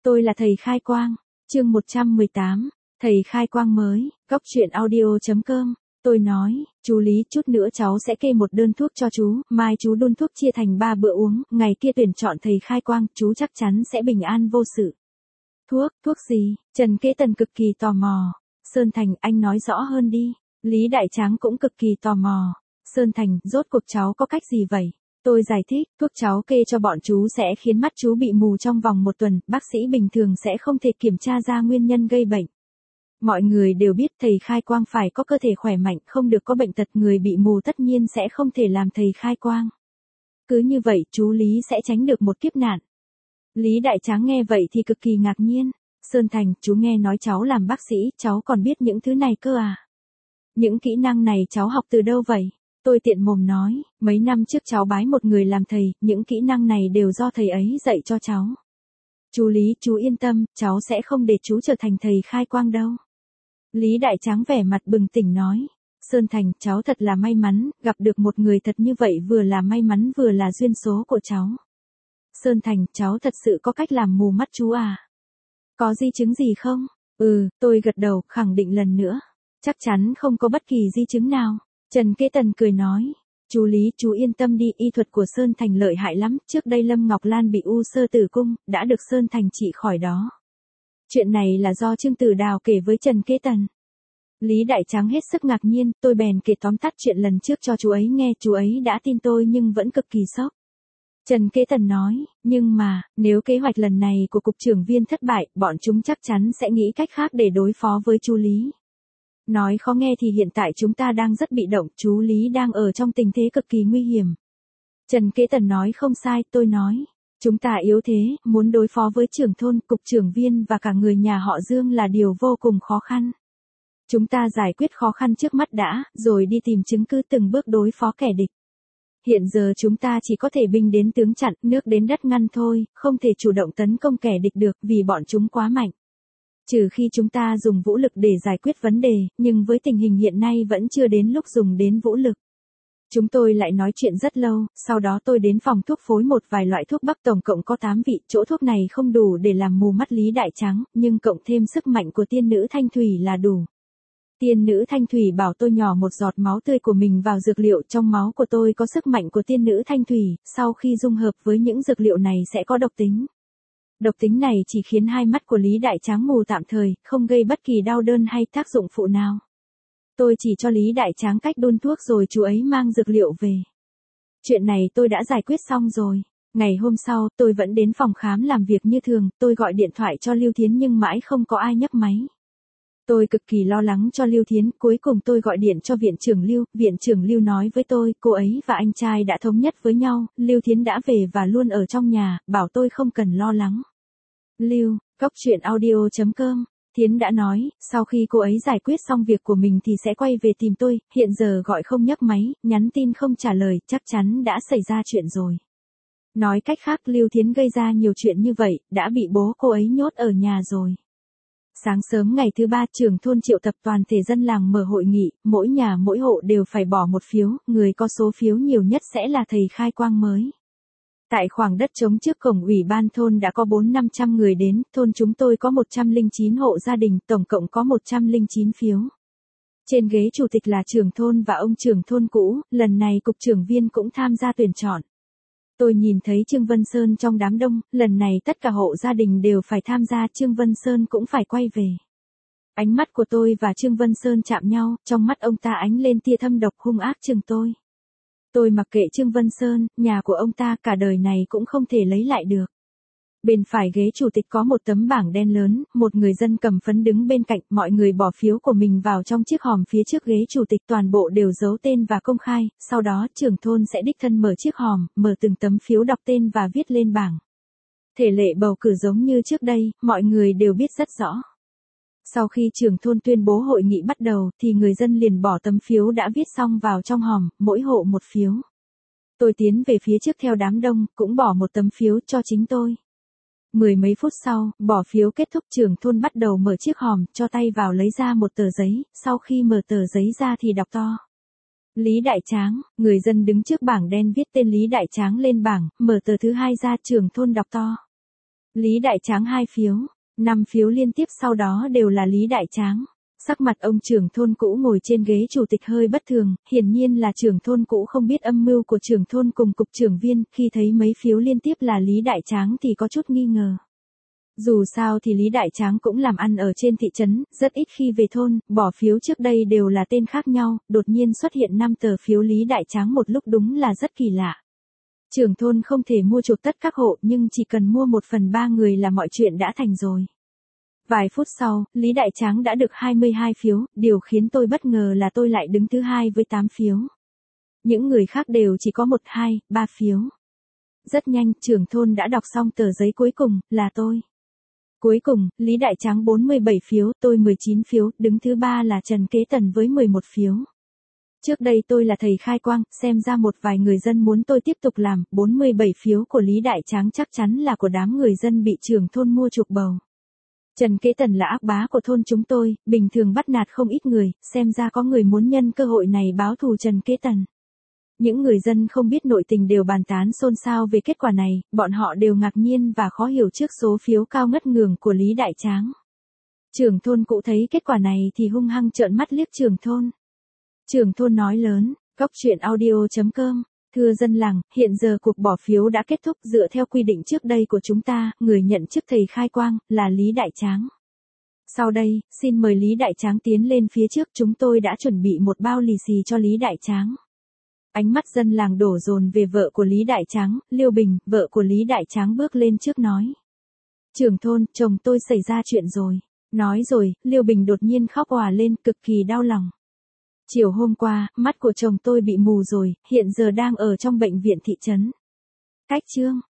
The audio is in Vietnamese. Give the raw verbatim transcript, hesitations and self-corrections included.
Tôi là thầy khai quang. Chương một trăm mười tám. Thầy khai quang mới. Góc truyện audio chấm com. Tôi nói, chú Lý, chút nữa cháu sẽ kê một đơn thuốc cho chú, mai chú đun thuốc chia thành ba bữa uống, ngày kia tuyển chọn thầy khai quang, chú chắc chắn sẽ bình an vô sự. Thuốc, thuốc gì? Trần Kế Tần cực kỳ tò mò. Sơn Thành, anh nói rõ hơn đi. Lý Đại Tráng cũng cực kỳ tò mò. Sơn Thành, rốt cuộc cháu có cách gì vậy? Tôi giải thích, thuốc cháu kê cho bọn chú sẽ khiến mắt chú bị mù trong vòng một tuần, bác sĩ bình thường sẽ không thể kiểm tra ra nguyên nhân gây bệnh. Mọi người đều biết thầy khai quang phải có cơ thể khỏe mạnh, không được có bệnh tật, người bị mù tất nhiên sẽ không thể làm thầy khai quang. Cứ như vậy chú Lý sẽ tránh được một kiếp nạn. Lý Đại Tráng nghe vậy thì cực kỳ ngạc nhiên. Sơn Thành, chú nghe nói cháu làm bác sĩ, cháu còn biết những thứ này cơ à? Những kỹ năng này cháu học từ đâu vậy? Tôi tiện mồm nói, mấy năm trước cháu bái một người làm thầy, những kỹ năng này đều do thầy ấy dạy cho cháu. Chú Lý, chú yên tâm, cháu sẽ không để chú trở thành thầy khai quang đâu. Lý Đại Tráng vẻ mặt bừng tỉnh nói, Sơn Thành, cháu thật là may mắn, gặp được một người thật như vậy vừa là may mắn vừa là duyên số của cháu. Sơn Thành, cháu thật sự có cách làm mù mắt chú à? Có di chứng gì không? Ừ, tôi gật đầu, khẳng định lần nữa. Chắc chắn không có bất kỳ di chứng nào. Trần Kế Tần cười nói, chú Lý, chú yên tâm đi, y thuật của Sơn Thành lợi hại lắm, trước đây Lâm Ngọc Lan bị u xơ tử cung, đã được Sơn Thành trị khỏi đó. Chuyện này là do Trương Tử Đào kể với Trần Kế Tần. Lý Đại Tráng hết sức ngạc nhiên, tôi bèn kể tóm tắt chuyện lần trước cho chú ấy nghe, chú ấy đã tin tôi nhưng vẫn cực kỳ sốc. Trần Kế Tần nói, nhưng mà, nếu kế hoạch lần này của cục trưởng Viên thất bại, bọn chúng chắc chắn sẽ nghĩ cách khác để đối phó với chú Lý. Nói khó nghe thì hiện tại chúng ta đang rất bị động, chú Lý đang ở trong tình thế cực kỳ nguy hiểm. Trần Kế Tần nói không sai, tôi nói, chúng ta yếu thế, muốn đối phó với trưởng thôn, cục trưởng Viên và cả người nhà họ Dương là điều vô cùng khó khăn. Chúng ta giải quyết khó khăn trước mắt đã, rồi đi tìm chứng cứ từng bước đối phó kẻ địch. Hiện giờ chúng ta chỉ có thể binh đến tướng chặn, nước đến đất ngăn thôi, không thể chủ động tấn công kẻ địch được vì bọn chúng quá mạnh. Trừ khi chúng ta dùng vũ lực để giải quyết vấn đề, nhưng với tình hình hiện nay vẫn chưa đến lúc dùng đến vũ lực. Chúng tôi lại nói chuyện rất lâu, sau đó tôi đến phòng thuốc phối một vài loại thuốc bắc, tổng cộng có tám vị, chỗ thuốc này không đủ để làm mù mắt Lý Đại Tráng, nhưng cộng thêm sức mạnh của tiên nữ Thanh Thủy là đủ. Tiên nữ Thanh Thủy bảo tôi nhỏ một giọt máu tươi của mình vào dược liệu, trong máu của tôi có sức mạnh của tiên nữ Thanh Thủy, sau khi dung hợp với những dược liệu này sẽ có độc tính. Độc tính này chỉ khiến hai mắt của Lý Đại Tráng mù tạm thời, không gây bất kỳ đau đớn hay tác dụng phụ nào. Tôi chỉ cho Lý Đại Tráng cách đun thuốc rồi chú ấy mang dược liệu về. Chuyện này tôi đã giải quyết xong rồi. Ngày hôm sau, tôi vẫn đến phòng khám làm việc như thường, tôi gọi điện thoại cho Lưu Thiến nhưng mãi không có ai nhấc máy. Tôi cực kỳ lo lắng cho Lưu Thiến, cuối cùng tôi gọi điện cho viện trưởng Lưu, viện trưởng Lưu nói với tôi, cô ấy và anh trai đã thống nhất với nhau, Lưu Thiến đã về và luôn ở trong nhà, bảo tôi không cần lo lắng. Lưu, góc truyện audio chấm com, Thiến đã nói, sau khi cô ấy giải quyết xong việc của mình thì sẽ quay về tìm tôi, hiện giờ gọi không nhấc máy, nhắn tin không trả lời, chắc chắn đã xảy ra chuyện rồi. Nói cách khác, Lưu Thiến gây ra nhiều chuyện như vậy, đã bị bố cô ấy nhốt ở nhà rồi. Sáng sớm ngày thứ ba, trưởng thôn triệu tập toàn thể dân làng mở hội nghị, mỗi nhà mỗi hộ đều phải bỏ một phiếu, người có số phiếu nhiều nhất sẽ là thầy khai quang mới. Tại khoảng đất trống trước cổng ủy ban thôn đã có bốn năm trăm người đến, thôn chúng tôi có một trăm lẻ chín hộ gia đình, tổng cộng có một trăm lẻ chín phiếu. Trên ghế chủ tịch là trưởng thôn và ông trưởng thôn cũ, lần này cục trưởng Viên cũng tham gia tuyển chọn. Tôi nhìn thấy Trương Vân Sơn trong đám đông, lần này tất cả hộ gia đình đều phải tham gia, Trương Vân Sơn cũng phải quay về. Ánh mắt của tôi và Trương Vân Sơn chạm nhau, trong mắt ông ta ánh lên tia thâm độc hung ác chừng tôi. Tôi mặc kệ Trương Vân Sơn, nhà của ông ta cả đời này cũng không thể lấy lại được. Bên phải ghế chủ tịch có một tấm bảng đen lớn, một người dân cầm phấn đứng bên cạnh, mọi người bỏ phiếu của mình vào trong chiếc hòm phía trước ghế chủ tịch, toàn bộ đều giấu tên và công khai, sau đó trưởng thôn sẽ đích thân mở chiếc hòm, mở từng tấm phiếu đọc tên và viết lên bảng. Thể lệ bầu cử giống như trước đây, mọi người đều biết rất rõ. Sau khi trưởng thôn tuyên bố hội nghị bắt đầu thì người dân liền bỏ tấm phiếu đã viết xong vào trong hòm, mỗi hộ một phiếu. Tôi tiến về phía trước theo đám đông, cũng bỏ một tấm phiếu cho chính tôi. Mười mấy phút sau, bỏ phiếu kết thúc, trưởng thôn bắt đầu mở chiếc hòm, cho tay vào lấy ra một tờ giấy, sau khi mở tờ giấy ra thì đọc to. Lý Đại Tráng, người dân đứng trước bảng đen viết tên Lý Đại Tráng lên bảng, mở tờ thứ hai ra, trưởng thôn đọc to. Lý Đại Tráng hai phiếu, năm phiếu liên tiếp sau đó đều là Lý Đại Tráng. Sắc mặt ông trưởng thôn cũ ngồi trên ghế chủ tịch hơi bất thường, hiển nhiên là trưởng thôn cũ không biết âm mưu của trưởng thôn cùng cục trưởng viên, khi thấy mấy phiếu liên tiếp là Lý Đại Tráng thì có chút nghi ngờ. Dù sao thì Lý Đại Tráng cũng làm ăn ở trên thị trấn, rất ít khi về thôn, bỏ phiếu trước đây đều là tên khác nhau, đột nhiên xuất hiện năm tờ phiếu Lý Đại Tráng một lúc đúng là rất kỳ lạ. Trưởng thôn không thể mua chuộc tất các hộ nhưng chỉ cần mua một phần ba người là mọi chuyện đã thành rồi. Vài phút sau, Lý Đại Tráng đã được hai mươi hai phiếu, điều khiến tôi bất ngờ là tôi lại đứng thứ hai với tám phiếu. Những người khác đều chỉ có một, hai, ba phiếu. Rất nhanh, trưởng thôn đã đọc xong tờ giấy cuối cùng, là tôi. Cuối cùng, Lý Đại Tráng bốn mươi bảy phiếu, tôi mười chín phiếu, đứng thứ ba là Trần Kế Tần với mười một phiếu. Trước đây tôi là thầy khai quang, xem ra một vài người dân muốn tôi tiếp tục làm, bốn mươi bảy phiếu của Lý Đại Tráng chắc chắn là của đám người dân bị trưởng thôn mua chuộc bầu. Trần Kế Tần là ác bá của thôn chúng tôi, bình thường bắt nạt không ít người, xem ra có người muốn nhân cơ hội này báo thù Trần Kế Tần. Những người dân không biết nội tình đều bàn tán xôn xao về kết quả này, bọn họ đều ngạc nhiên và khó hiểu trước số phiếu cao ngất ngường của Lý Đại Tráng. Trưởng thôn cũ thấy kết quả này thì hung hăng trợn mắt liếc trưởng thôn. Trưởng thôn nói lớn, góc chuyện audio chấm com. Thưa dân làng, hiện giờ cuộc bỏ phiếu đã kết thúc dựa theo quy định trước đây của chúng ta, người nhận chức thầy khai quang, là Lý Đại Tráng. Sau đây, xin mời Lý Đại Tráng tiến lên phía trước, chúng tôi đã chuẩn bị một bao lì xì cho Lý Đại Tráng. Ánh mắt dân làng đổ dồn về vợ của Lý Đại Tráng, Liêu Bình, vợ của Lý Đại Tráng bước lên trước nói. Trưởng thôn, chồng tôi xảy ra chuyện rồi. Nói rồi, Liêu Bình đột nhiên khóc òa lên, cực kỳ đau lòng. Chiều hôm qua, mắt của chồng tôi bị mù rồi, hiện giờ đang ở trong bệnh viện thị trấn. Cách chương.